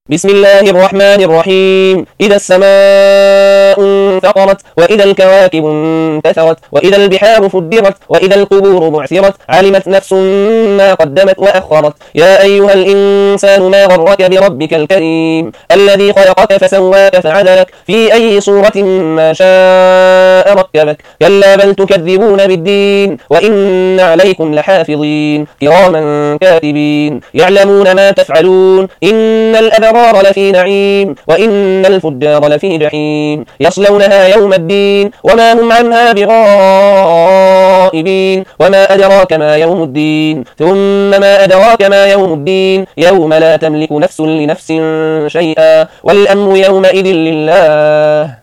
بسم الله الرحمن الرحيم. إذا السماء انفطرت وإذا الكواكب انتثرت وإذا البحار فجرت وإذا القبور بعثرت علمت نفس ما قدمت وأخرت. يا أيها الإنسان ما غرك بربك الكريم الذي خلقك فسواك فعدلك في أي صورة ما شاء ركبك. كلا بل تكذبون بالدين وإن عليكم لحافظين كراما كاتبين يعلمون ما تفعلون. إن الأبرار لفي نعيم وإن الفجار لفي جحيم يصلونها يوم الدين وما هم عنها بغائبين. وما أدراك ما يوم الدين ثم ما أدراك ما يوم الدين يوم لا تملك نفس لنفس شيئا والأمر يومئذ لله.